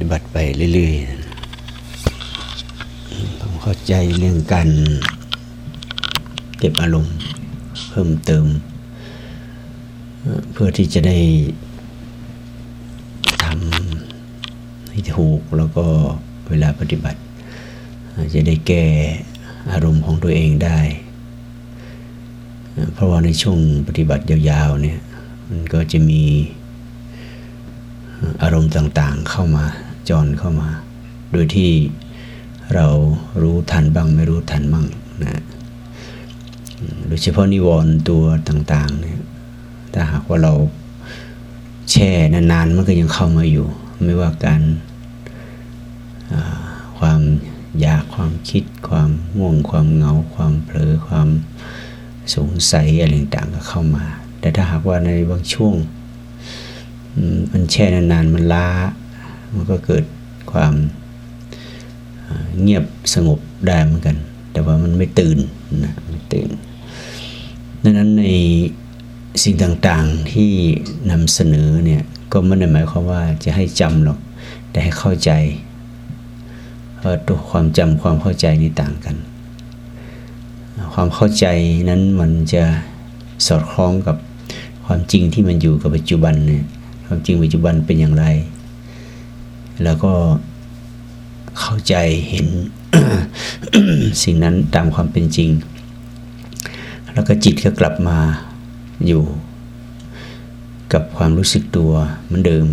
บัติไปเรื่อยๆผมเข้าใจเรื่องการเก็บอารมณ์เพิ่มเติมเพื่อที่จะได้ทำให้ถูกแล้วก็เวลาปฏิบัติจะได้แก้อารมณ์ของตัวเองได้เพราะว่าในช่วงปฏิบัติยาวๆเนี่ยมันก็จะมีอารมณ์ต่างๆเข้ามาจรเข้ามาโดยที่เรารู้ทันบ้างไม่รู้ทันบ้างนะโดยเฉพาะนิวรณ์ตัวต่างๆเนี่ยถ้าหากว่าเราแช่นานๆมันก็ยังเข้ามาอยู่ไม่ว่าการความอยากความคิดความง่วงความเหงาความเผลอความสงสัยอะไรต่างๆก็เข้ามาแต่ถ้าหากว่าในบางช่วงมันแช่นานๆมันล้ามันก็เกิดความเงียบสงบได้เหมือนกันแต่ว่ามันไม่ตื่นนะไม่ตื่นดังนั้นในสิ่งต่างๆที่นำเสนอเนี่ยก็ไม่ได้หมายความว่าจะให้จำหรอกแต่ให้เข้าใจเพราะตัวความจำความเข้าใจนี่ต่างกันความเข้าใจนั้นมันจะสอดคล้องกับความจริงที่มันอยู่กับปัจจุบันเนี่ยความจริงปัจจุบันเป็นอย่างไรแล้วก็เข้าใจเห็น สิ่งนั้นตามความเป็นจริงแล้วก็จิตก็กลับมาอยู่กับความรู้สึกตัวเหมือนเดิม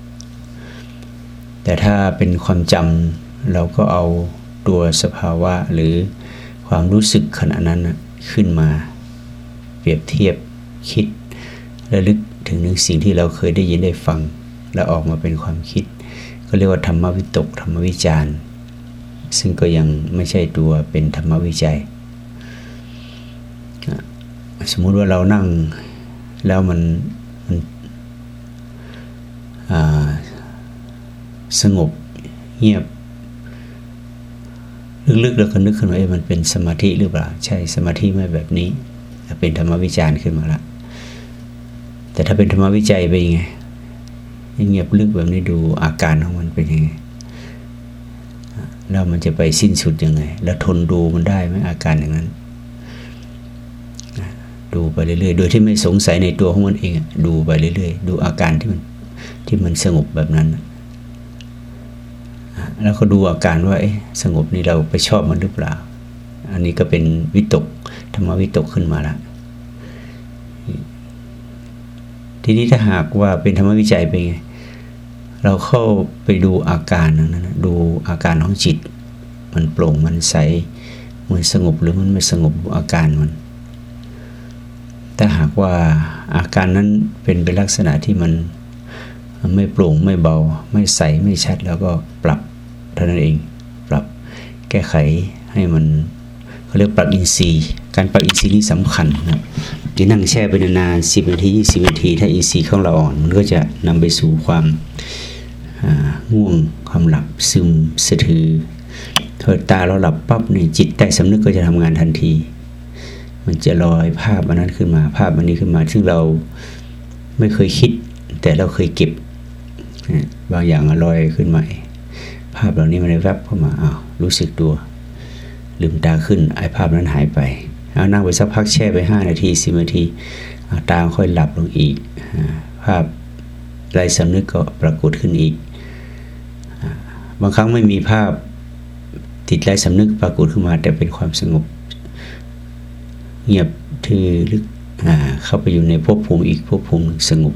แต่ถ้าเป็นความจำเราก็เอาตัวสภาวะหรือความรู้สึกขณะนั้นขึ้นมาเปรียบเทียบคิดระลึกถึงสิ่งที่เราเคยได้ยินได้ฟังแล้วออกมาเป็นความคิดก็เรียกว่าธรรมวิตกธรรมวิจารณ์ซึ่งก็ยังไม่ใช่ตัวเป็นธรรมวิจัยสมมุติว่าเรานั่งแล้วมันสงบเงียบลึกๆแล้วก็นึกขึ้นว่ามันเป็นสมาธิหรือเปล่าใช่สมาธิไม่แบบนี้เป็นธรรมวิจารณ์ขึ้นมาละแต่ถ้าเป็นธรรมวิจัยเป็นยังไงเงียบลึกแบบนี้ดูอาการของมันเป็นยังไงแล้วมันจะไปสิ้นสุดยังไงแล้วทนดูมันได้ไหมอาการอย่างนั้นดูไปเรื่อยๆโดยที่ไม่สงสัยในตัวของมันเองดูไปเรื่อยๆดูอาการที่มันสงบแบบนั้นแล้วก็ดูอาการว่าสงบนี่เราไปชอบมันหรือเปล่าอันนี้ก็เป็นวิตกธรรมวิตกขึ้นมาละทีนี้ถ้าหากว่าเป็นธรรมวิจัยเป็นไงเราเข้าไปดูอาการนั้นดูอาการของจิตมันโปร่งมันใสมันสงบหรือมันไม่สงบอาการมันถ้าหากว่าอาการนั้นเป็นลักษณะที่มันไม่โปร่งไม่เบาไม่ใสไม่ชัดแล้วก็ปรับเท่านั้นเองปรับแก้ไขให้มันเขาเรียกปรับอินทรีย์การปรับอินทรีย์นี่สำคัญนะที่นั่งแช่ไปนานๆ10 นาที20 นาทีถ้าอินทรีย์ของเราอ่อนมันก็จะนำไปสู่ความง่วงความหลับซึมสะทือเถิดตาเราหลับปั๊บนี่จิตใต้สำนึกก็จะทำงานทันทีมันจะลอยภาพอันนั้นขึ้นมาภาพอันนี้ขึ้นมาซึ่งเราไม่เคยคิดแต่เราเคยเก็บบางอย่างลอยขึ้นมาภาพเหล่านี้มันได้แวบเข้ามารู้สึกตัวลืมตาขึ้นไอ้ภาพนั้นหายไปนั่งไปสักพักแช่ไป5 นาที10 นาทีตาค่อยหลับลงอีกภาพไร้สำนึกก็ปรากฏขึ้นอีกบางครั้งไม่มีภาพติดไร้สำนึกปรากฏขึ้นมาแต่เป็นความสงบเงียบทื่อลึกเข้าไปอยู่ในภพภูมิอีกภพภูมิหนึ่งสงบ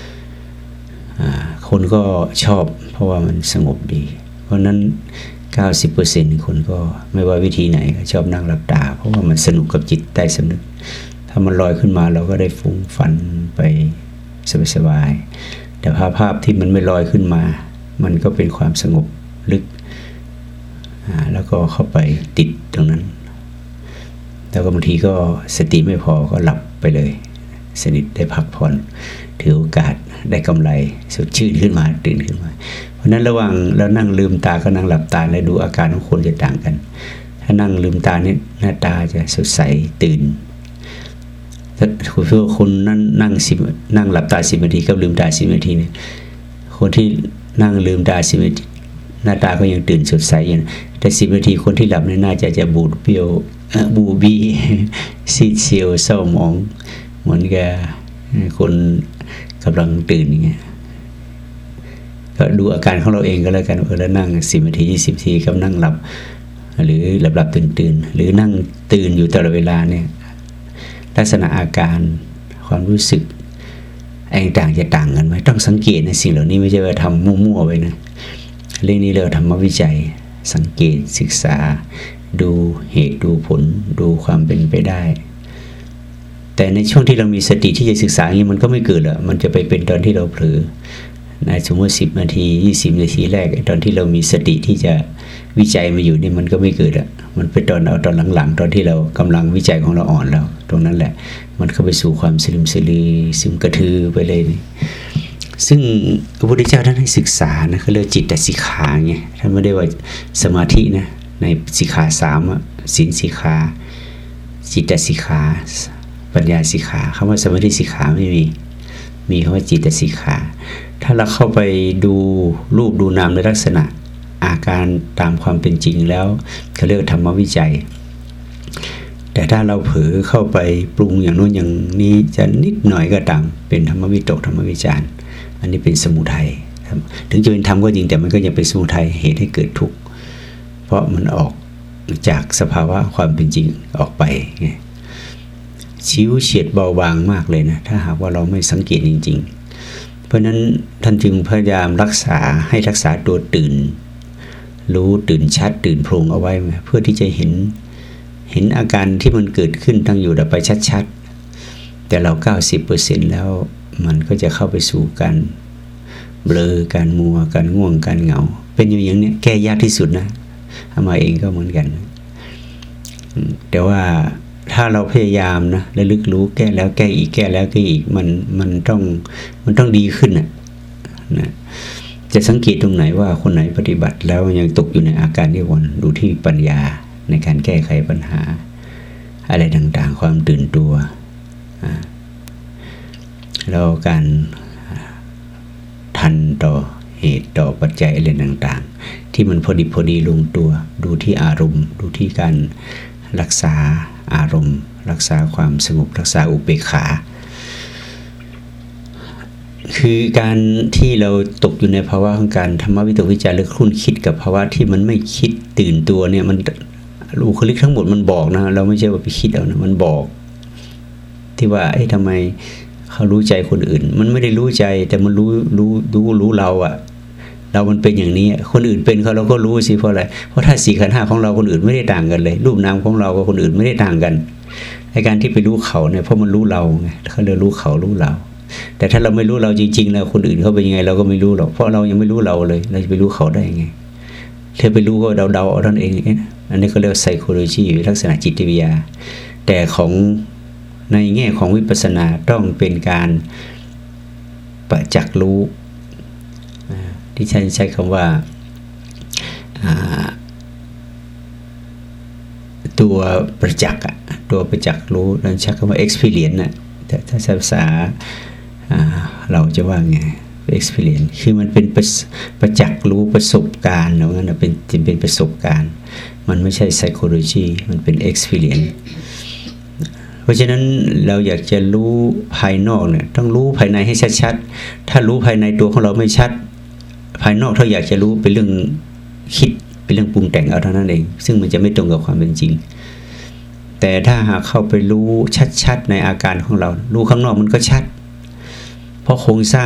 คนก็ชอบเพราะว่ามันสงบดีเพราะนั้น 90% คนก็ไม่ว่าวิธีไหนก็ชอบนั่งหลับตาเพราะว่ามันสนุกกับจิตใต้สำนึกถ้ามันลอยขึ้นมาเราก็ได้ฟุ้งฝันไปสบายๆแต่ภาพที่มันไม่ลอยขึ้นมามันก็เป็นความสงบลึกแล้วก็เข้าไปติดตรงนั้นแล้วก็บางทีก็สติไม่พอก็หลับไปเลยสนิทได้พักผ่อนถือโอกาสได้กำไรสดชื่นขึ้นมาตื่นขึ้นมาเพราะนั้นระหว่างเรานั่งลืมตาก็นั่งหลับตาแล้วดูอาการของคนจะต่างกันถ้านั่งลืมตาเนี่ยหน้าตาจะสดใสตื่นถ้าคนนั่งหลับตา10 นาทีกับลืมตา10 นาทีเนี่ยคนที่นั่งลืมตา10 นาทีหน้าตาก็ยังตื่นสดใสอยู่แต่10 นาทีคนที่หลับเนี่ยน่าจะบูดเบี้ยวบูบี้ซีดเซียวเศร้าหมองเหมือนกับคนกำลังตื่นอย่างเงี้ยก็ดูอาการของเราเองก็แล้วกันแล้วนั่ง10 นาที20 นาทีกับนั่งหลับหรือหลับตื่นหรือนั่งตื่นอยู่ตลอดเวลาเนี่ยลักษณะอาการความรู้สึกต่างจะต่างกันไหมต้องสังเกตนะสิ่งเหล่านี้ไม่ใช่ว่าทำมั่วๆไปนะเรื่องนี้เราทำมาวิจัยสังเกตศึกษาดูเหตุดูผลดูความเป็นไปได้แต่ในช่วงที่เรามีสติที่จะศึกษาอย่างนี้มันก็ไม่เกิดหรอกมันจะไปเป็นตอนที่เราเผลอนะสมมติ10 นาที20 นาทีแรกตอนที่เรามีสติที่จะวิจัยมาอยู่นี่มันก็ไม่เกิดอ่ะมันเป็นตอนหลังๆตอนที่เรากำลังวิจัยของเราอ่อนแล้วตรงนั้นแหละมันเข้าไปสู่ความสลืมสลือซึมกระทือไปเลยซึ่งพระพุทธเจ้าท่านให้ศึกษานะเขาเรียกจิตตสิกขาไงท่านไม่ได้ว่าสมาธินะในสิกขา3อ่ะศีลสิกขาจิตตสิกขาปัญญาสิกขาคำว่าสมาธิสิกขาไม่มีคำว่าจิตตสิกขาถ้าเราเข้าไปดูรูปดูนามในลักษณะอาการตามความเป็นจริงแล้วเขาเรียกธรรมวิจัยแต่ถ้าเราเผลอเข้าไปปรุงอย่างโน้นอย่างนี้จะนิดหน่อยก็ตามเป็นธรรมวิตกธรรมวิจารณ์อันนี้เป็นสมุทัยถึงจะเป็นธรรมก็จริงแต่มันก็ยังเป็นสมุทัยเหตุให้เกิดทุกข์เพราะมันออกจากสภาวะความเป็นจริงออกไปไงชิวเฉียดเบาบางมากเลยนะถ้าหากว่าเราไม่สังเกตจริงๆเพราะนั้นท่านจึงพยายามรักษาตัวตื่นรู้ตื่นชัดตื่นโพลงเอาไว้เพื่อที่จะเห็นอาการที่มันเกิดขึ้นตั้งอยู่ดับไปชัดๆแต่เรา 90% แล้วมันก็จะเข้าไปสู่การเบลอการมัวการง่วงการเหงาเป็นอยู่อย่างนี้แก้ยากที่สุดนะอามาเองก็เหมือนกันแต่ว่าถ้าเราพยายามนะระลึกรู้แก้แล้วแก้อีกแก้แล้วแก้อีกมันต้องดีขึ้นนะจะสังเกตตรงไหนว่าคนไหนปฏิบัติแล้วยังตกอยู่ในอาการนิวรณ์ดูที่ปัญญาในการแก้ไขปัญหาอะไรต่างๆความตื่นตัวแล้วการทันต่อเหตุต่อปัจจัยอะไรต่างๆที่มันพอดีลงตัวดูที่อารมณ์ดูที่การรักษาอารมณ์รักษาความสงบรักษาอุเบกขาคือการที่เราตกอยู่ในภาวะของการธรรมวิตกวิจารหรือคลุ่นคิดกับภาวะที่มันไม่คิดตื่นตัวเนี่ยมันบุคลิกทั้งหมดมันบอกนะเราไม่ใช่ว่าไปคิดเอานะมันบอกที่ว่าทำไมเขารู้ใจคนอื่นมันไม่ได้รู้ใจแต่มันรู้เราอะเรามันเป็นอย่างนี้คนอื่นเป็นเขาเราก็รู้สิเพราะอะไรเพราะถ้า4 ขันธ์ 5ของเราคนอื่นไม่ได้ต่างกันเลยรูปนามของเรากับคนอื่นไม่ได้ต่างกันในการที่ไปรู้เขาเนี่ยเพราะมันรู้เราไงเขาเลยรู้เขารู้เราแต่ถ้าเราไม่รู้เราจริงๆแล้วคนอื่นเขาเป็นยังไงเราก็ไม่รู้หรอกเพราะเรายังไม่รู้เราเลยเราจะไปรู้เขาได้ยังไงเธอไปรู้ก็เดาเอาท่านเองอันนี้ก็เรียก psychology ลักษณะจิตวิทยาแต่ของในแง่ของวิปัสสนาต้องเป็นการประจักษ์รู้ที่ใช้คำว่าตัวประจักษ์ตัวประจักษ์รู้เราใช้คำว่า experience นะแต่ถ้าภาษาเราจะว่าไง experience คือมันเป็นประจักษ์รู้ประสบการณ์แล้วงั้นเป็นประสบการณ์มันไม่ใช่ psychology มันเป็น experience เพราะฉะนั้นเราอยากจะรู้ภายนอกเนี่ยต้องรู้ภายในให้ชัดๆถ้ารู้ภายในตัวของเราไม่ชัดภายนอกถ้าอยากจะรู้เป็นเรื่องคิดเป็นเรื่องปรุงแต่งเอาเท่านั้นเองซึ่งมันจะไม่ตรงกับความเป็นจริงแต่ถ้าหากเข้าไปรู้ชัดๆในอาการของเรารู้ข้างนอกมันก็ชัดเพราะโครงสร้าง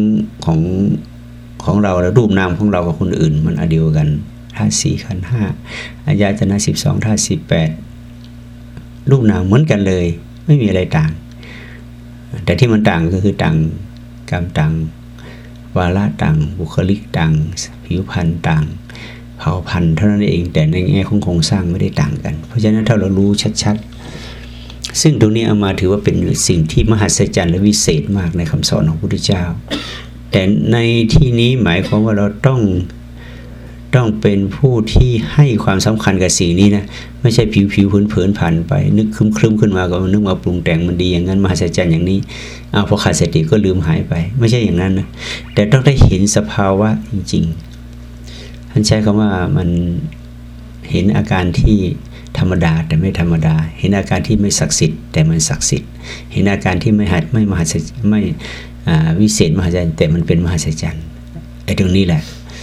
ของเราและรูปนามของเรากับคนอื่นมันอันเดียวกันธาตุ4 ขันธ์ 5อายตนะ12ธาตุ18รูปนามเหมือนกันเลยไม่มีอะไรต่างแต่ที่มันต่างก็คือต่างกรรมต่างวาระต่างบุคลิกต่างผิวพรรณต่างเผ่าพันธุ์เท่านั้นเองแต่ในแง่ของโครงสร้างไม่ได้ต่างกันเพราะฉะนั้นถ้าเรารู้ชัดๆซึ่งตรงนี้เอามาถือว่าเป็นสิ่งที่มหัศจรรย์และวิเศษมากในคำสอนของพระพุทธเจ้าแต่ในที่นี้หมายความว่าเราต้องเป็นผู้ที่ให้ความสำคัญกับสิ่งนี้นะไม่ใช่ผิวเผินผ่านไปนึกครึ้มขึ้นมาก็นึกมาปรุงแต่งมันดีอย่างนั้นมหัศจรรย์อย่างนี้พอขาดสติก็ลืมหายไปไม่ใช่อย่างนั้นนะแต่ต้องได้เห็นสภาวะจริงๆท่านใช้คำว่ามันเห็นอาการที่ธรรมดาแต่ไม่ธรรมดาเห็นอาการที่ไม่ศักดิ์สิทธิ์แต่มันศักดิ์สิทธิ์เห็นอาการที่ไม่มหัศจรรย์ไม่วิเศษมหัศจรรย์แต่มันเป็นมหัศจรรย์ไอ้ตรงนี้แหละ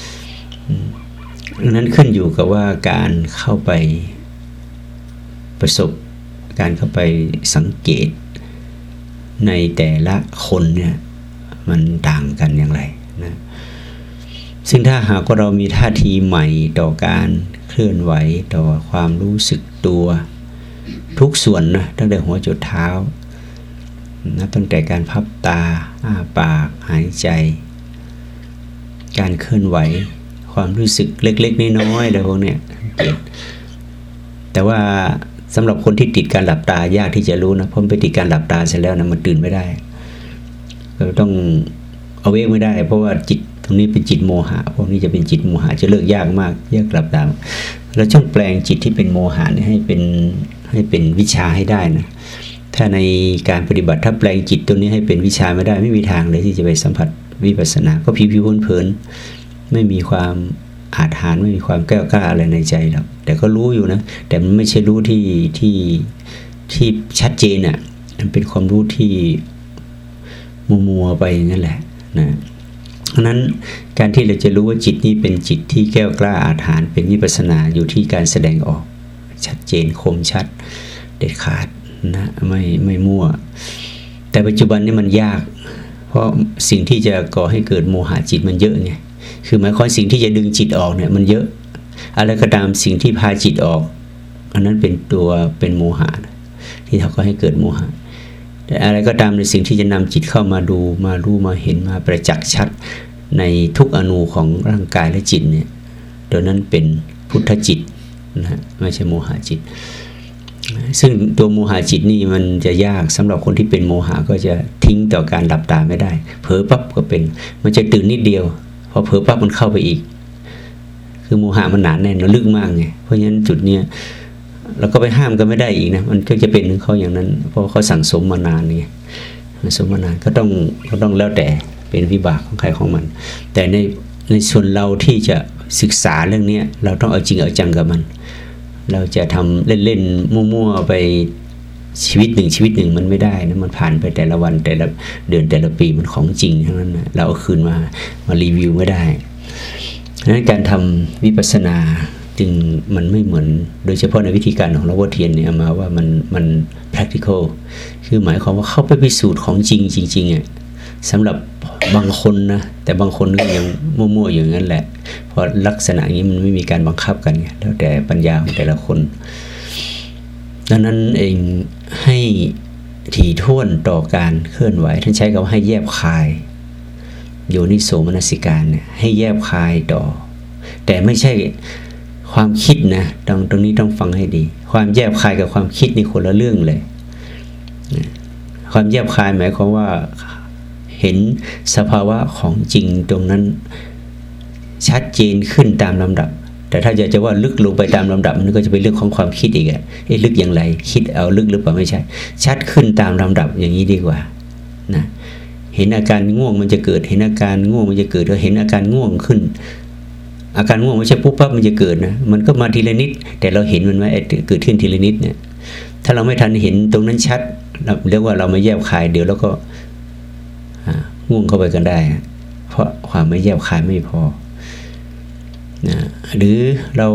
ดังนั้นขึ้นอยู่กับว่าการเข้าไปประสบการเข้าไปสังเกตในแต่ละคนเนี่ยมันต่างกันอย่างไรนะซึ่งถ้าหากว่าเรามีท่าทีใหม่ต่อการเคลื่อนไหวต่อความรู้สึกตัวทุกส่วนนะตั้งแต่หัวจดเท้านะตั้งแต่การพับตาอ้าปากหายใจการเคลื่อนไหวความรู้สึกเล็กๆน้อยๆอะไรพวกเนี้ยแต่ว่าสำหรับคนที่ติดการหลับตายากที่จะรู้นะเพราะไปติดการหลับตาเสร็จแล้วนะมันตื่นไม่ได้เราต้องเอาเวกไม่ได้เพราะว่าจิตตรงนี้เป็นจิตโมหะพวกนี้จะเป็นจิตโมหะจะเลิกยากมากยากหลับตาเราต้องแปลงจิตที่เป็นโมหะให้เป็นวิชาให้ได้นะถ้าในการปฏิบัติถ้าแปลงจิตตัวนี้ให้เป็นวิชาไม่ได้ไม่มีทางเลยที่จะไปสัมผัสวิปัสสนาก็ผิวๆเพลินๆไม่มีความอาถรรพ์ไม่มีความแก้วกล้าอะไรในใจหรอกแต่ก็รู้อยู่นะแต่มันไม่ใช่รู้ที่ชัดเจนอ่ะมันเป็นความรู้ที่มัวๆไปอย่างนั้นแหละนะเพราะนั้นการที่เราจะรู้ว่าจิตนี้เป็นจิตที่แก้วกล้าอาถรรพ์เป็นวิปัสสนาอยู่ที่การแสดงออกชัดเจนคมชัดเด็ดขาดนะไม่มั่วแต่ปัจจุบันนี้มันยากเพราะสิ่งที่จะก่อให้เกิดโมหะจิตมันเยอะไงคือหมายความสิ่งที่จะดึงจิตออกเนี่ยมันเยอะอะไรก็ตามสิ่งที่พาจิตออกอันนั้นเป็นโมหะที่ทำให้เกิดโมหะแต่อะไรก็ตามในสิ่งที่จะนำจิตเข้ามาดูมารู้มาเห็นมาประจักษ์ชัดในทุกอนูของร่างกายและจิตเนี่ยตัวนั้นเป็นพุทธจิตนะไม่ใช่โมหะจิตซึ่งตัวโมหะจิตนี่มันจะยากสำหรับคนที่เป็นโมหะก็จะทิ้งต่อการหลับตาไม่ได้เผลอปั๊บก็เป็นมันจะตื่นนิดเดียวพอเผลอปั๊บมันเข้าไปอีกคือโมหะมันหนาแน่นลึกมากไงเพราะฉะนั้นจุดเนี้ยเราก็ไปห้ามกันไม่ได้อีกนะมันก็จะเป็นของเขาอย่างนั้นเพราะเขาสั่งสมมานานไงสั่งสมมานานก็ต้องแล้วแต่เป็นวิบากของใครของมันแต่ในส่วนเราที่จะศึกษาเรื่องนี้เราต้องเอาจริงเอาจังกับมันเราจะทำเล่นๆมั่วๆไปชีวิตหนึ่งมันไม่ได้นะมันผ่านไปแต่ละวันแต่ละเดือนแต่ละปีมันของจริงทั้งนั้นนะเราเอาคืนมารีวิวไม่ได้ดังนั้นการทำวิปัสสนาจึงมันไม่เหมือนโดยเฉพาะในวิธีการของหลวงพ่อเทียนเนี่ยมาว่ามัน practical คือหมายความว่าเข้าไปพิสูจน์ของจริงอ่ะสำหรับบางคนนะแต่บางคนก็ยังมั่วๆอย่างนั้นแหละเพราะลักษณะนี้มันไม่มีการบังคับกันไงแล้วแต่ปัญญาของแต่ละคนดังนั้นเองให้ถี่ถ้วนต่อการเคลื่อนไหวท่านใช้คำว่าให้แยบคายโยนิโสมนสิการเนี่ยให้แยบคายต่อแต่ไม่ใช่ความคิดนะตรงนี้ต้องฟังให้ดีความแยบคายกับความคิดนี่คนละเรื่องเลยความแยบคายหมายความว่าเห็นสภาวะของจริงตรงนั้นชัดเจนขึ้นตามลำดับแต่ถ้าจะว่าลึกลงไปตามลำดับมันก็จะเป็นเรื่องของความคิดอีกลึกอย่างไรคิดเอาลึกหรือเปล่าไม่ใช่ชัดขึ้นตามลำดับอย่างนี้ดีกว่านะเห็นอาการง่วงมันจะเกิดเห็นอาการง่วงมันจะเกิดเราเห็นอาการง่วงขึ้นอาการง่วงไม่ใช่ปุ๊บปั๊บมันจะเกิดนะมันก็มาทีละนิดแต่เราเห็นมันไหมเกิดขึ้นทีละนิดเนี่ยถ้าเราไม่ทันเห็นตรงนั้นชัดเรียกว่าเราไม่แยบคายเดี๋ยวเราก็ง่วงเข้าไปกันได้เพราะความไม่แยบคายไม่พอนะหรือเรา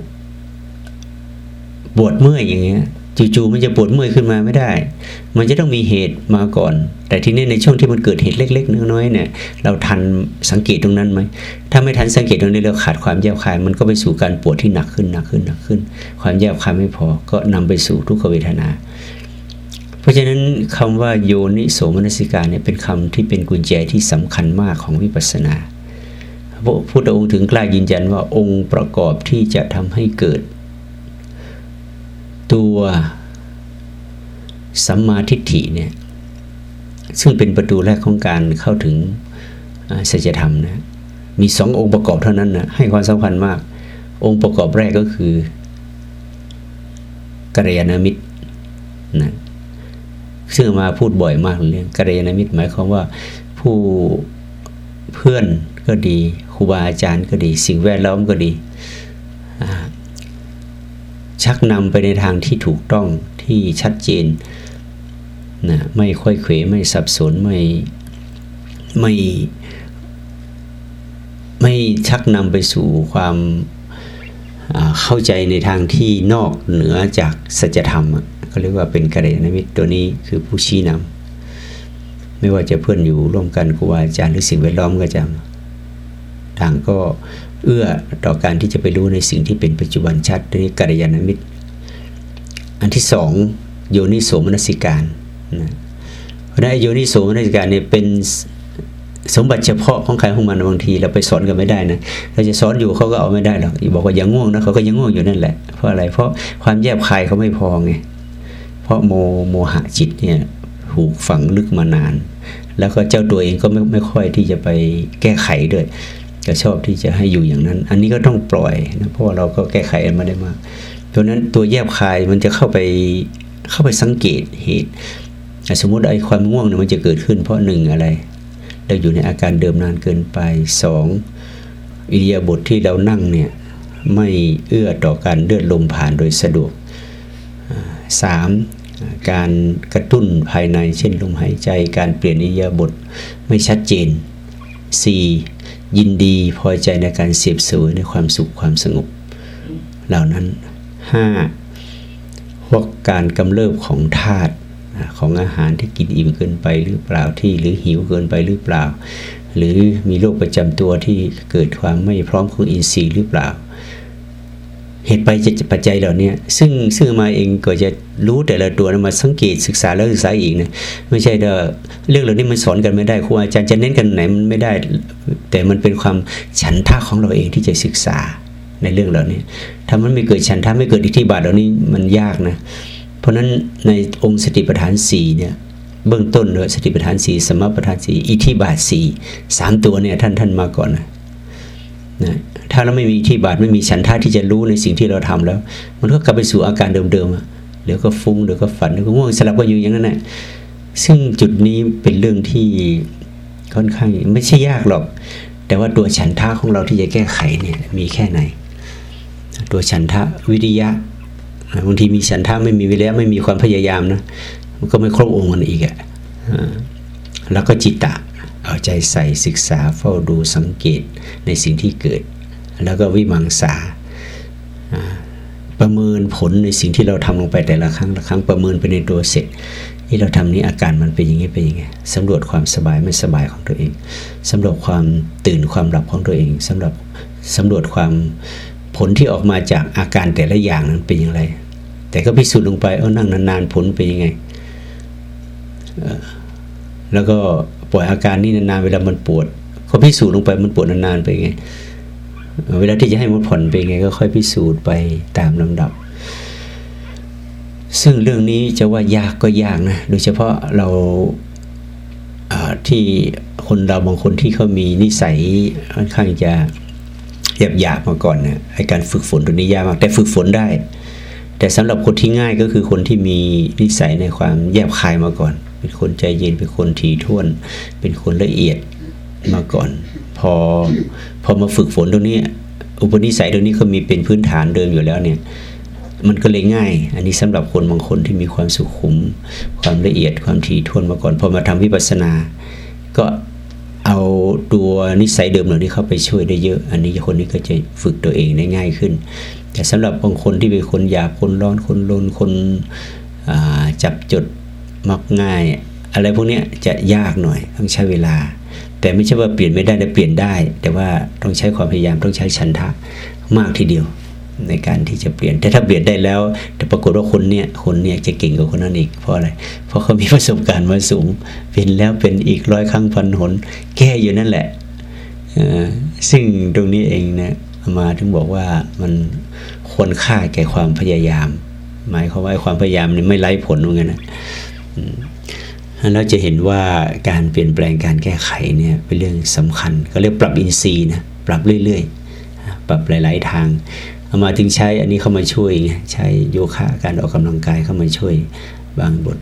ปวดเมื่อยอย่างเงี้ยจู่ๆมันจะปวดเมื่อยขึ้นมาไม่ได้มันจะต้องมีเหตุมาก่อนแต่ทีนี้ในช่วงที่มันเกิดเหตุเล็กๆน้อยๆเนี่ยเราทันสังเกตตรงนั้นไหมถ้าไม่ทันสังเกตตรงนี้เราขาดความแยบคายมันก็ไปสู่การปวดที่หนักขึ้นความแยบคายไม่พอก็นำไปสู่ทุกขเวทนาเพราะฉะนั้นคำว่าโยนิโสมนสิการเนี่ยเป็นคำที่เป็นกุญแจที่สำคัญมากของวิปัสสนาพระพุทธองค์ถึงกล้ายืนยันว่าองค์ประกอบที่จะทำให้เกิดตัวสัมมาทิฏฐิเนี่ยซึ่งเป็นประตูแรกของการเข้าถึงสัจธรรมนะมีสององค์ประกอบเท่านั้นนะให้ความสำคัญมากองค์ประกอบแรกก็คือกัลยาณมิตรนะซึ่งมาพูดบ่อยมากเรื่องกัลยาณมิตรหมายความว่าผู้เพื่อนก็ดีคครูบาอาจารย์ก็ดีสิ่งแวดล้อมก็ดีชักนำไปในทางที่ถูกต้องที่ชัดเจนนะไม่ค่อยเขวไม่สับสนไม่ชักนำไปสู่ความเข้าใจในทางที่นอกเหนือจากสัจธรรมเขาเรียกว่าเป็นกัลยาณมิตรตัวนี้คือผู้ชี้นำไม่ว่าจะเพื่อนอยู่ร่วมกันครูบาอาจารย์หรือสิ่งแวดล้อมก็จะต่างก็เอื้อต่อการที่จะไปรู้ในสิ่งที่เป็นปัจจุบันชัดนี่กัลยาณมิตรอันที่สองโยนิโสมนสิการนะเพราะฉะนั้นโยนิโสมนสิการเนี่ยเป็นสมบัติเฉพาะของใครของมันบางทีเราไปสอนกันไม่ได้นะเราจะสอนอยู่เขาก็เอาไม่ได้หรอกบอกว่าอย่างง่วงนะเขาก็ยังง่วงอยู่นั่นแหละเพราะอะไรเพราะความแยบคายเขาไม่พอไงเพราะโมหะจิตเนี่ยถูกฝังลึกมานานแล้วก็เจ้าตัวเองก็ไม่ค่อยที่จะไปแก้ไขด้วยก็ชอบที่จะให้อยู่อย่างนั้นอันนี้ก็ต้องปล่อยนะเพราะเราก็แก้ไขมันได้มากเพราะนั้นตัวแยบคายมันจะเข้าไปสังเกตเหตุสมมุติไอ้ความง่วงเนี่ยมันจะเกิดขึ้นเพราะหนึ่งอะไรเราอยู่ในอาการเดิมนานเกินไปสองอิริยาบถที่เรานั่งเนี่ยไม่เอื้อต่อการเลือดลมผ่านโดยสะดวกสามการกระตุ้นภายในเช่นลมหายใจการเปลี่ยนอิริยาบถไม่ชัดเจนสี่ยินดีพอใจในการเสพเสวยในความสุขความสงบเหล่านั้นห้าพวกการกำเริบของธาตุของอาหารที่กินอิ่มเกินไปหรือเปล่าหรือหิวเกินไปหรือเปล่าหรือมีโรคประจำตัวที่เกิดความไม่พร้อมของอินทรีย์หรือเปล่าเหตุปัจจัยเหล่านี้ซึ่งมาเองก็จะรู้แต่ละตัวมาสังเกตศึกษาแล้วศึกษาอีกนะไม่ใช่เรื่องเหล่านี้มันสอนกันไม่ได้ครูอาจารย์จะเน้นกันไหนมันไม่ได้แต่มันเป็นความฉันทะของเราเองที่จะศึกษาในเรื่องเหล่านี้ถ้ามันไม่เกิดฉันทะไม่เกิดอิทธิบาทเหล่านี้มันยากนะเพราะนั้นในองค์สติปัฏฐาน4เนี่ยเบื้องต้นเลยสติปัฏฐาน4สมปัฏฐาน4อิทธิบาท4 3ตัวเนี่ยท่านมาก่อนนะถ้าเราไม่มีอิทธิบาทไม่มีฉันทะที่จะรู้ในสิ่งที่เราทำแล้วมันก็กลับไปสู่อาการเดิมๆเดี๋ยวก็ฟุ้งเดี๋ยวก็ฝันเดี๋ยวก็ง่วงสลับกันอยู่อย่างนั้นแหละซึ่งจุดนี้เป็นเรื่องที่ค่อนข้างไม่ใช่ยากหรอกแต่ว่าตัวฉันทะของเราที่จะแก้ไขเนี่ยมีแค่ไหนตัวฉันทะวิริยะบางทีมีฉันทะไม่มีวิริยะไม่มีความพยายามนะมันก็ไม่ครบองค์มันอีกแล้วก็จิตตะเอาใจใส่ศึกษาเฝ้าดูสังเกตในสิ่งที่เกิดแล้วก็วิมังสาประเมินผลในสิ่งที่เราทำลงไปแต่ละครั้งประเมินไปในตัวเสร็จที่เราทำนี้อาการมันเป็นอย่างนี้เป็นยังไงสำรวจความสบายไม่สบายของตัวเองสำรวจความตื่นความหลับของตัวเองสำรวจความผลที่ออกมาจากอาการแต่ละอย่างนั้นเป็นอย่างไรแต่ก็พิสูจน์ลงไปนั่งนานๆผลเป็นยังไงแล้วก็ปล่อยอาการนี้นานๆเวลามันปวดก็พิสูจน์ลงไปมันปวดนานๆไปไงเวลาที่จะให้มันผ่อนไปไงก็ค่อยพิสูจน์ไปตามลำดับซึ่งเรื่องนี้จะว่ายากก็ยากนะโดยเฉพาะเราที่คนเราบางคนที่เขามีนิสัยค่อนข้างจะหยาบมาก่อนเนี่ยไอ้การฝึกฝนตัวนี้ยากมากแต่ฝึกฝนได้แต่สำหรับคนที่ง่ายก็คือคนที่มีนิสัยในความแยบคายมาก่อนเป็นคนใจเย็นเป็นคนถี่ถ้วนเป็นคนละเอียดมาก่อนพอมาฝึกฝนตรงนี้อุปนิสัยตรงนี้เขามีเป็นพื้นฐานเดิมอยู่แล้วเนี่ยมันก็เลยง่ายอันนี้สำหรับคนบางคนที่มีความสุขุมความละเอียดความถี่ถ้วนมาก่อนพอมาทำวิปัสสนาก็เอาตัวนิสัยเดิมเหล่านี้เข้าไปช่วยได้เยอะอันนี้คนนี้ก็จะฝึกตัวเองได้ง่ายขึ้นแต่สำหรับบางคนที่เป็นคนหยาบคนร้อนคนลนคนจับจดมักง่ายอะไรพวกนี้จะยากหน่อยต้องใช้เวลาแต่ไม่ใช่ว่าเปลี่ยนไม่ได้แต่เปลี่ยนได้แต่ว่าต้องใช้ความพยายามต้องใช้ฉันทะมากทีเดียวในการที่จะเปลี่ยนแต่ถ้าเปลี่ยนได้แล้วแต่ปรากฏว่าคนเนี้ยจะเก่งกว่าคนนั้นอีกเพราะอะไรเพราะเขามีประสบการณ์มาสูงเป็นแล้วเป็นอีก100 ครั้งพันหนแก้อยู่นั่นแหละซึ่งตรงนี้เองนะมาถึงบอกว่ามันควรค่าแก่ความพยายามหมายความว่าความพยายามนี่ไม่ไร้ผลเหมือนกันนะแล้วจะเห็นว่าการเปลี่ยนแปลงการแก้ไขเนี่ยเป็นเรื่องสำคัญก็เรียกปรับอินทรีย์นะปรับเรื่อยๆปรับหลายๆทางมาถึงใช้อันนี้เข้ามาช่วยไงใช้โยคะการออกกำลังกายเข้ามาช่วยบางบท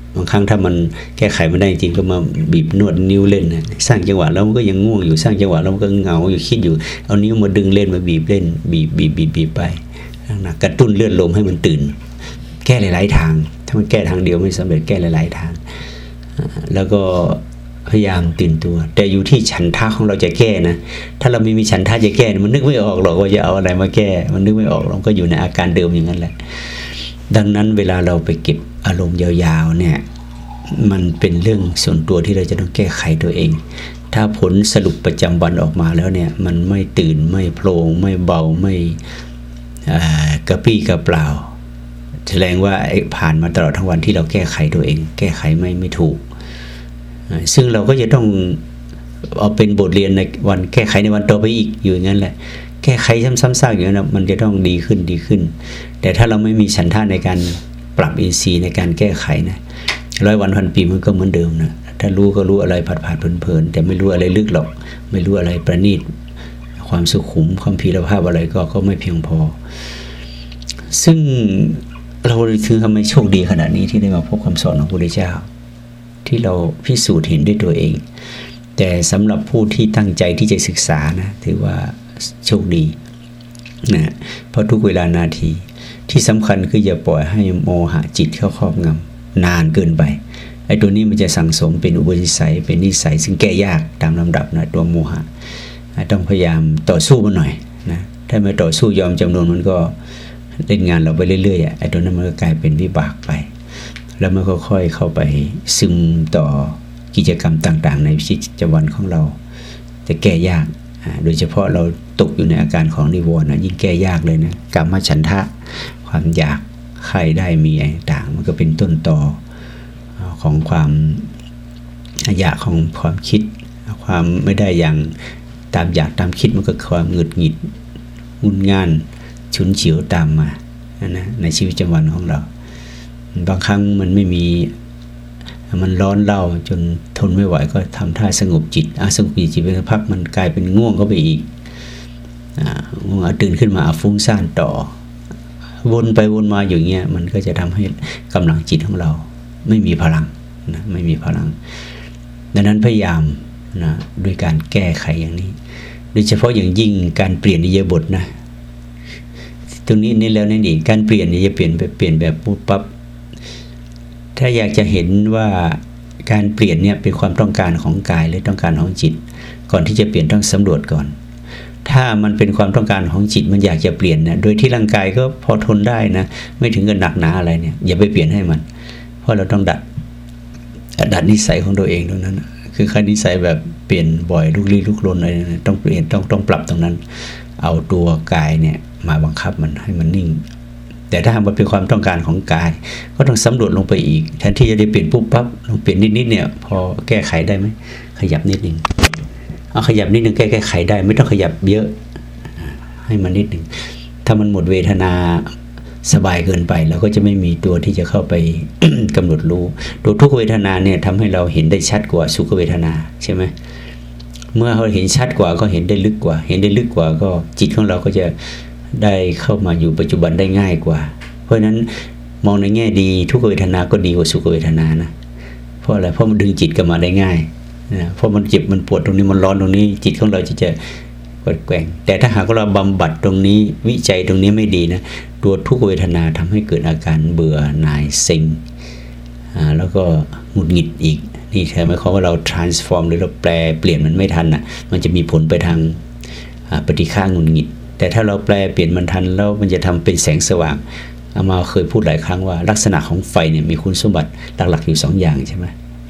บางครั้งถ้ามันแก้ไขไม่ได้จริงก็มาบีบนวดนิ้วเล่นนะสร้างจังหวะแล้วมันก็ยังง่วงอยู่สร้างจังหวะแล้วมันก็เหงาอยู่คิดอยู่เอานิ้วมาดึงเล่นมาบีบเล่นบีบไปนะกระตุ้นเลือดลมให้มันตื่นแก้หลายๆทางถ้ามันแก้ทางเดียวไม่สำเร็จแก้หลายๆทางแล้วก็พยายามตื่นตัวแต่อยู่ที่ฉันทะของเราจะแก้นะถ้าเราไม่มีฉันทะจะแก้มันนึกไม่ออกหรอกว่าจะเอาอะไรมาแก้มันนึกไม่ออกเราก็อยู่ในอาการเดิมอย่างนั้นแหละดังนั้นเวลาเราไปเก็บอารมณ์ยาวๆเนี่ยมันเป็นเรื่องส่วนตัวที่เราจะต้องแก้ไขตัวเองถ้าผลสรุปประจำวันออกมาแล้วเนี่ยมันไม่ตื่นไม่โผล่ไม่เบาไม่กระปี้กระเปล่าแสดงว่าผ่านมาตลอดทั้งวันที่เราแก้ไขตัวเองแก้ไขไม่ถูกซึ่งเราก็จะต้องเอาเป็นบทเรียนในวันแก้ไขในวันต่อไปอีกอยู่อย่างนั้นแหละแก้ไขซ้ำๆซากอย่างนั้นมันจะต้องดีขึ้นแต่ถ้าเราไม่มีฉันทะในการปรับอินทรีย์ในการแก้ไขนะ100 วันพันปีมันก็เหมือนเดิมนะถ้ารู้ก็รู้อะไรผัดเพลินๆแต่ไม่รู้อะไรลึกหรอกไม่รู้อะไรประณีตความสุขุมความพีรภาพอะไรก็ไม่เพียงพอซึ่งเราถือทำไมโชคดีขนาดนี้ที่ได้มาพบคำสอนของพระพุทธเจ้าที่เราพิสูจน์เห็นด้วยตัวเองแต่สำหรับผู้ที่ตั้งใจที่จะศึกษานะถือว่าโชคดีนะเพราะทุกเวลานาทีที่สำคัญคืออย่าปล่อยให้โมหะจิตเข้าครอบงำนานเกินไปไอ้ตัวนี้มันจะสั่งสมเป็นอุปนิสัยเป็นนิสัยซึ่งแก้ยากตามลำดับนะตัวโมหะต้องพยายามต่อสู้มันหน่อยนะถ้าไม่ต่อสู้ยอมจำนนมันก็เล่นงานเราไปเรื่อยๆไอ้ตัวนั้นมันก็กลายเป็นวิบากไปแล้วมันก็ค่อยเข้าไปซึมต่อกิจกรรมต่างๆในชีวิตประจำวันของเราแต่แก้ยากโดยเฉพาะเราตกอยู่ในอาการของนิวรณ์นะยิ่งแก้ยากเลยนะกามฉันทะความอยากใครได้มีอะไรต่างมันก็เป็นต้นตอของความอยากของความคิดความไม่ได้อย่างตามอยากตามคิดมันก็ความหงุดหงิดงุนง่านฉุนเฉียวตามมานะในชีวิตประจำวันของเราบางครั้งมันไม่มีมันร้อนเล่าจนทนไม่ไหวก็ทำท่าสงบจิตสงบจิตไปสักพักมันกลายเป็นง่วงเข้าไปอีกง่วงตื่นขึ้นมาฟุ้งซ่านต่อวนไปวนมาอย่างเงี้ยมันก็จะทำให้กำลังจิตของเราไม่มีพลังนะไม่มีพลังดังนั้นพยายามนะด้วยการแก้ไขอย่างนี้โดยเฉพาะอย่างยิ่งการเปลี่ยนอิริยาบถนะตรงนี้นี่แล้วนี่อีกการเปลี่ยนนี่จะเปลี่ยนแบบปุ๊บปั๊บถ้าอยากจะเห็นว่าการเปลี่ยนเนี่ยเป็นความต้องการของกายหรือต้องการของจิตก่อนที่จะเปลี่ยนต้องสำรวจก่อนถ้ามันเป็นความต้องการของจิตมันอยากจะเปลี่ยนนะโดยที่ร่างกายก็พอทนได้นะไม่ถึงกับหนักหนาอะไรเนี่ยอย่าไปเปลี่ยนให้มันเพราะเราต้องดัดนิสัยของตัวเองตรงนั้นคือค่านิสัยแบบเปลี่ยนบ่อยลุกลี้ลุกลนอะไรต้องเปลี่ยนต้องปรับตรงนั้นเอาตัวกายเนี่ยมาบังคับมันให้มันนิ่งแต่ถ้ามันเป็นความต้องการของกายก็ต้องสำรวจลงไปอีกแทนที่จะได้เปลี่ยนปุ๊บปั๊บลองเปลี่ยนนิดๆเนี่ยพอแก้ไขได้ไหมขยับนิดนึงเอาขยับนิดนึงแก้ไขได้ไม่ต้องขยับเยอะให้มันนิดนึงถ้ามันหมดเวทนาสบายเกินไปเราก็จะไม่มีตัวที่จะเข้าไป กำหนดรู้ตัวทุกเวทนาเนี่ยทำให้เราเห็นได้ชัดกว่าสุขเวทนาใช่ไหมเมื่อเราเห็นชัดกว่าก็เห็นได้ลึกกว่าเห็นได้ลึกกว่าก็จิตของเราก็จะได้เข้ามาอยู่ปัจจุบันได้ง่ายกว่าเพราะฉะนั้นมองในแง่ดีทุกเวทนาก็ดีกว่าสุขเวทนานะเพราะอะไรเพราะมันดึงจิตกลับมาได้ง่ายนะเพราะมันเจ็บมันปวดตรงนี้มันร้อนตรงนี้จิตของเราจะแกว่งแต่ถ้าหากเราบำบัดตรงนี้วิจัยตรงนี้ไม่ดีนะตัวทุกเวทนาทำให้เกิดอาการเบื่อหน่ายเซ็งแล้วก็หงุดหงิดอีกนี่แทนหมายความว่าเรา transform หรือเราเปลี่ยนมันไม่ทันมันจะมีผลไปทางปฏิฆาหงุดหงิดแต่ถ้าเราเปลี่ยนมันทันแล้วมันจะทำเป็นแสงสว่างอามาเคยพูดหลายครั้งว่าลักษณะของไฟเนี่ยมีคุณสมบัติหลักๆอยู่2อย่างใช่ไหม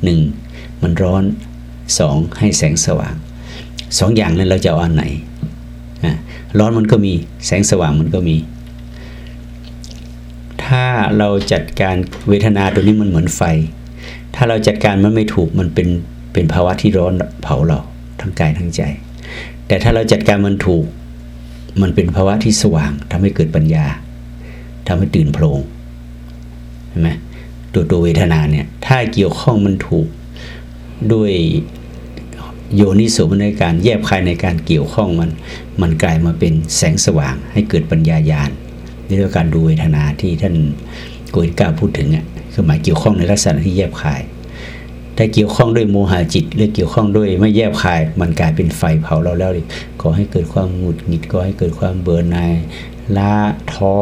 1มันร้อน2ให้แสงสว่าง2อย่างนั้นเราจะเอาอันไหนร้อนมันก็มีแสงสว่างมันก็มีถ้าเราจัดการเวทนาตัวนี้มันเหมือนไฟถ้าเราจัดการมันไม่ถูกมันเป็นภาวะที่ร้อนเผาเราทั้งกายทั้งใจแต่ถ้าเราจัดการมันถูกมันเป็นภาวะที่สว่างทำให้เกิดปัญญาทำให้ตื่นโพลงเห็นไหมตัวเวทนาเนี่ยถ้าเกี่ยวข้องมันถูกด้วยโยนิโสมนสิการแยบคายในการเกี่ยวข้องมันกลายมาเป็นแสงสว่างให้เกิดปัญญาญาณนี่คือการดูเวทนาที่ท่านโกฤษกาพูดถึงคือหมายเกี่ยวข้องในลักษณะที่แยบคายถ้าเกี่ยวข้องด้วยโมหะจิตหรือเกี่ยวข้องด้วยไม่แยบคายมันกลายเป็นไฟเผาเราแล้วก่อให้เกิดความหงุดหงิดก่อให้เกิดความเบื่อหน่ายล้าท้อ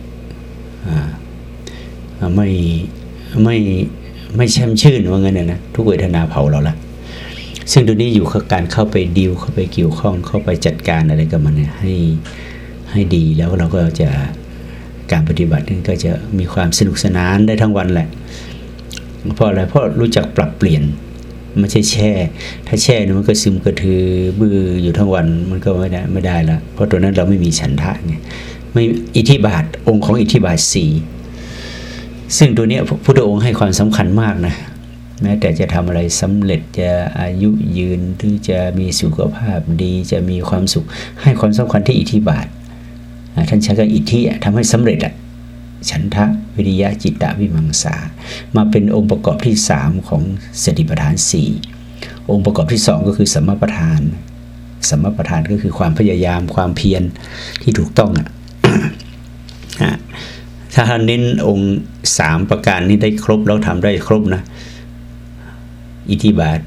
ไม่แช่มชื่นว่างั้นนะทุกเวทนาเผาเราละซึ่งตัวนี้อยู่กับการเข้าไปดีลเข้าไปเกี่ยวข้องเข้าไปจัดการอะไรกับมันเนี่ยให้ดีแล้วเราก็จะการปฏิบัตินั้นก็จะมีความสนุกสนานได้ทั้งวันแหละเพราะอะไรเพราะรู้จักปรับเปลี่ยนไม่ใช่แช่ถ้าแช่มันก็ซึมกระทือบื้ออยู่ทั้งวันมันก็ไม่ได้ละเพราะตัวนั้นเราไม่มีฉันทะไงไม่อิทธิบาทองค์ของอิทธิบาท4ซึ่งตัวนี้พุทธองค์ให้ความสำคัญมากนะแม้แต่จะทำอะไรสำเร็จจะอายุยืนหรือจะมีสุขภาพดีจะมีความสุขให้ความสำคัญที่อิทธิบาทท่านใช้คำอิทธิทำให้สำเร็จฉันทะวิริยะจิตตะวิมังสามาเป็นองค์ประกอบที่3ของสติปัฏฐาน4องค์ประกอบที่2ก็คือสัมมาประธานสัมมาประธานก็คือความพยายามความเพียรที่ถูกต้องถ้าเน้นองค์3ประการนี้ได้ครบแล้วทำได้ครบนะอิทธิบาท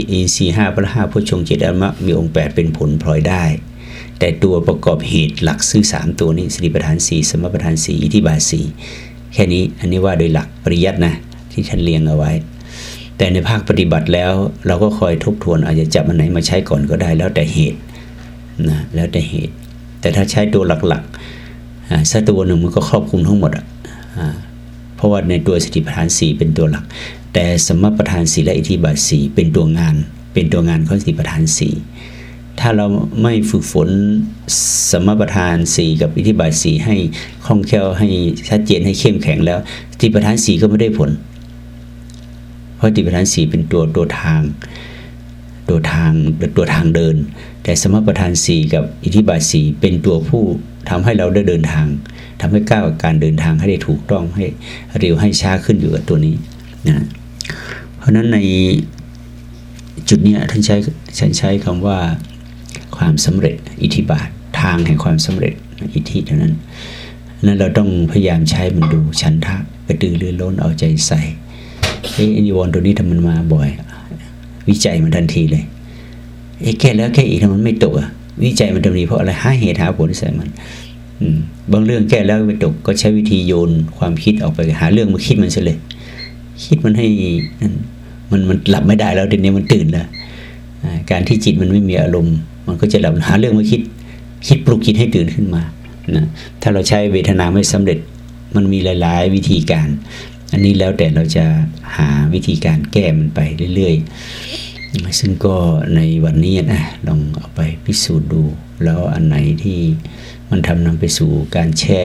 4 5พละ5โพชฌงค์7อริยมรรคมีองค์8เป็นผลพลอยได้แต่ตัวประกอบเหตุหลักซื้อ3ตัวนี้สติปัฏฐาน4สมปัฏฐาน4อิทธิบาท4แค่นี้อันนี้ว่าโดยหลักปริยัตินะที่ท่านเรียงเอาไว้แต่ในภาคปฏิบัติแล้วเราก็คอยทบทวนอาจจะจับอันไหนมาใช้ก่อนก็ได้แล้วแต่เหตุนะแล้วแต่เหตุแต่ถ้าใช้ตัวหลักๆสักตัวหนึ่งมันก็ครอบคลุมทั้งหมดเพราะว่าในตัวสติปัฏฐาน4เป็นตัวหลักแต่สมปัฏฐาน4และอิทธิบาท4เป็นตัวงานของสติปัฏฐาน4ถ้าเราไม่ฝึกฝนสมปัฏฐาน4กับอิทธิบาท4ให้คล่องแคล่วให้ชัดเจนให้เข้มแข็งแล้วสติปัฏฐาน4ก็ไม่ได้ผลเพราะสติปัฏฐาน4เป็นตัวทางเดินแต่สมปัฏฐาน4กับอิทธิบาท4เป็นตัวผู้ทำให้เราได้เดินทางทำให้ก้าวกับการเดินทางให้ได้ถูกต้องให้เร็วให้ช้าขึ้นอยู่กับตัวนี้นะเพราะฉะนั้นในจุดนี้ท่านใช้คำว่าความสำเร็จอิทธิบาททางแห่งความสำเร็จอิทธิเท่านั้นเราต้องพยายามใช้มันดูฉันทะกระตือรือร้นเอาใจใส่นิวรณ์ตัวนี้ทำมันมาบ่อยวิจัยมันทันทีเลยแก้แล้วแก้อีกทำมันไม่ตกวิจัยมันทำนี้เพราะอะไรหาเหตุหาผลใส่มันบางเรื่องแก้แล้วไม่ตกก็ใช้วิธีโยนความคิดออกไปหาเรื่องมาคิดมันซะเลยคิดมันให้มันหลับไม่ได้แล้วทีนี้มันตื่นแล้วการที่จิตมันไม่มีอารมณ์มันก็จะหลับหาเรื่องมาคิดปลุกจิตให้ตื่นขึ้นมานะถ้าเราใช้เวทนาไม่สำเร็จมันมีหลายๆวิธีการอันนี้แล้วแต่เราจะหาวิธีการแก้มันไปเรื่อยๆซึ่งก็ในวันนี้นะลองเอาไปพิสูจน์ดูแล้วอันไหนที่มันนำไปสู่การแช่